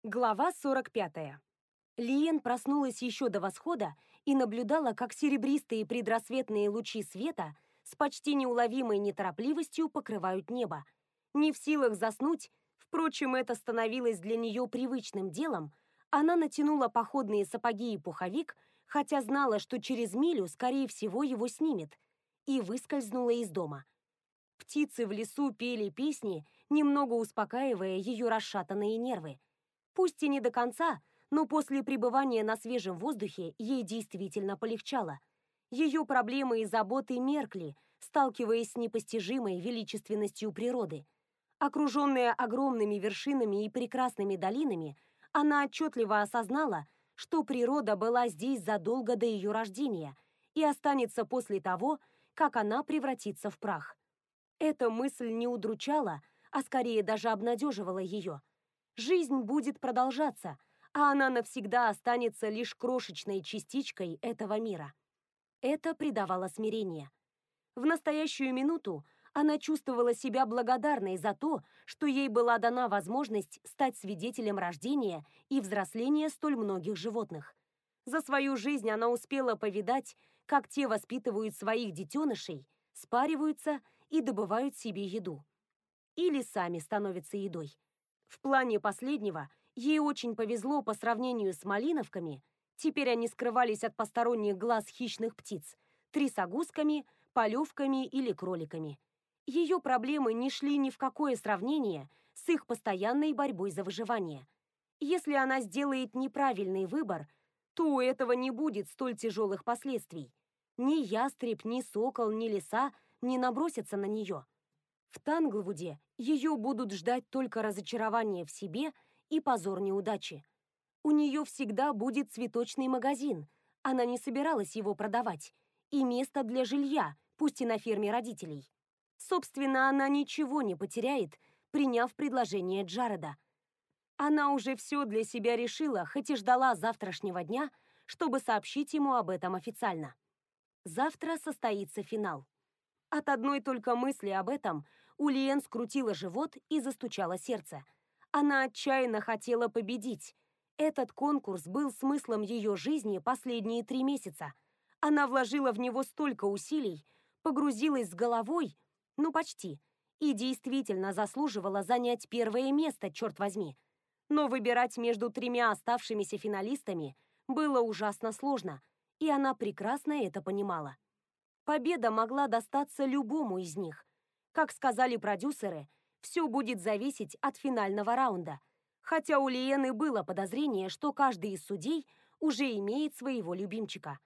Глава 45. Лиен проснулась еще до восхода и наблюдала, как серебристые предрассветные лучи света с почти неуловимой неторопливостью покрывают небо. Не в силах заснуть, впрочем, это становилось для нее привычным делом, она натянула походные сапоги и пуховик, хотя знала, что через милю, скорее всего, его снимет, и выскользнула из дома. Птицы в лесу пели песни, немного успокаивая ее расшатанные нервы. Пусть и не до конца, но после пребывания на свежем воздухе ей действительно полегчало. Ее проблемы и заботы меркли, сталкиваясь с непостижимой величественностью природы. Окруженная огромными вершинами и прекрасными долинами, она отчетливо осознала, что природа была здесь задолго до ее рождения и останется после того, как она превратится в прах. Эта мысль не удручала, а скорее даже обнадеживала ее. Жизнь будет продолжаться, а она навсегда останется лишь крошечной частичкой этого мира. Это придавало смирение. В настоящую минуту она чувствовала себя благодарной за то, что ей была дана возможность стать свидетелем рождения и взросления столь многих животных. За свою жизнь она успела повидать, как те воспитывают своих детенышей, спариваются и добывают себе еду. Или сами становятся едой. В плане последнего ей очень повезло по сравнению с малиновками. Теперь они скрывались от посторонних глаз хищных птиц, трясогузками, полевками или кроликами. Ее проблемы не шли ни в какое сравнение с их постоянной борьбой за выживание. Если она сделает неправильный выбор, то у этого не будет столь тяжелых последствий. Ни ястреб, ни сокол, ни лиса не набросятся на нее. В Танглвуде ее будут ждать только разочарование в себе и позор неудачи. У нее всегда будет цветочный магазин, она не собиралась его продавать, и место для жилья, пусть и на ферме родителей. Собственно, она ничего не потеряет, приняв предложение Джареда. Она уже все для себя решила, хоть и ждала завтрашнего дня, чтобы сообщить ему об этом официально. Завтра состоится финал. От одной только мысли об этом у Лиен скрутило живот и застучало сердце. Она отчаянно хотела победить. Этот конкурс был смыслом ее жизни последние 3 месяца. Она вложила в него столько усилий, погрузилась с головой, ну почти, и действительно заслуживала занять первое место, черт возьми. Но выбирать между 3 оставшимися финалистами было ужасно сложно, и она прекрасно это понимала. Победа могла достаться любому из них. Как сказали продюсеры, все будет зависеть от финального раунда. Хотя у Лиены было подозрение, что каждый из судей уже имеет своего любимчика.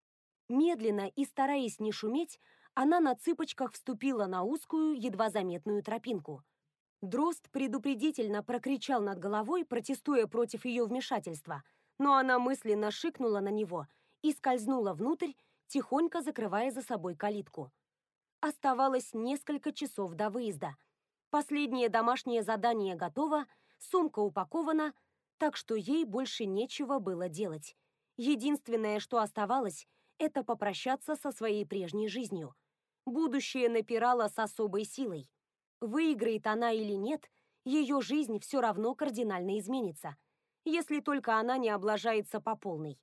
Медленно и стараясь не шуметь, она на цыпочках вступила на узкую, едва заметную тропинку. Дрозд предупредительно прокричал над головой, протестуя против ее вмешательства, но она мысленно шикнула на него и скользнула внутрь, тихонько закрывая за собой калитку. Оставалось несколько часов до выезда. Последнее домашнее задание готово, сумка упакована, так что ей больше нечего было делать. Единственное, что оставалось, это попрощаться со своей прежней жизнью. Будущее напирало с особой силой. Выиграет она или нет, ее жизнь все равно кардинально изменится, если только она не облажается по полной.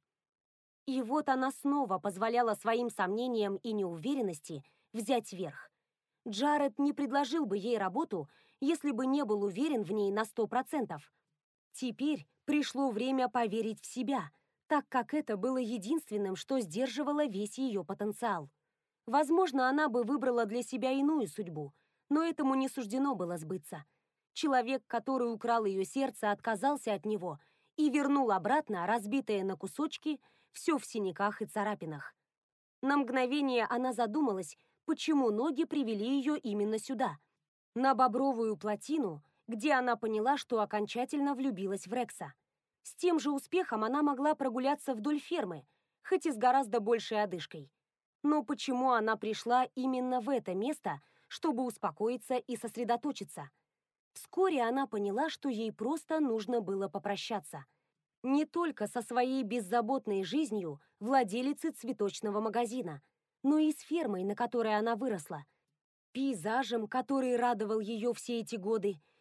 И вот она снова позволяла своим сомнениям и неуверенности взять верх. Джаред не предложил бы ей работу, если бы не был уверен в ней на 100%. Теперь пришло время поверить в себя, так как это было единственным, что сдерживало весь ее потенциал. Возможно, она бы выбрала для себя иную судьбу, но этому не суждено было сбыться. Человек, который украл ее сердце, отказался от него и вернул обратно, разбитое на кусочки, все в синяках и царапинах. На мгновение она задумалась, почему ноги привели ее именно сюда, на Бобровую плотину, где она поняла, что окончательно влюбилась в Рекса. С тем же успехом она могла прогуляться вдоль фермы, хоть и с гораздо большей одышкой. Но почему она пришла именно в это место, чтобы успокоиться и сосредоточиться? Вскоре она поняла, что ей просто нужно было попрощаться. Не только со своей беззаботной жизнью владелицы цветочного магазина, но и с фермой, на которой она выросла, пейзажем, который радовал ее все эти годы,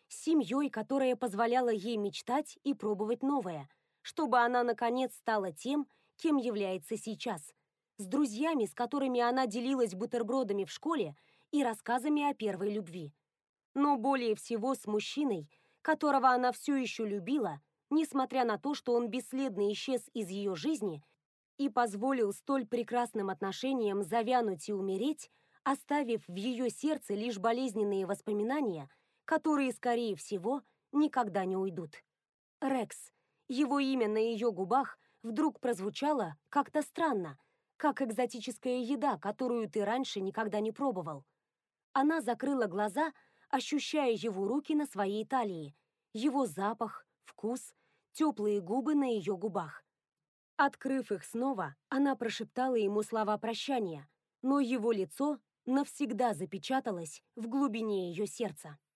с семьей, которая позволяла ей мечтать и пробовать новое, чтобы она, наконец, стала тем, кем является сейчас, с друзьями, с которыми она делилась бутербродами в школе и рассказами о первой любви. Но более всего с мужчиной, которого она все еще любила, несмотря на то, что он бесследно исчез из ее жизни и позволил столь прекрасным отношениям завянуть и умереть, оставив в ее сердце лишь болезненные воспоминания, которые, скорее всего, никогда не уйдут. Рекс. Его имя на ее губах вдруг прозвучало как-то странно, как экзотическая еда, которую ты раньше никогда не пробовал. Она закрыла глаза, ощущая его руки на своей талии, его запах, вкус, теплые губы на ее губах. Открыв их снова, она прошептала ему слова прощания, но его лицо навсегда запечаталось в глубине ее сердца.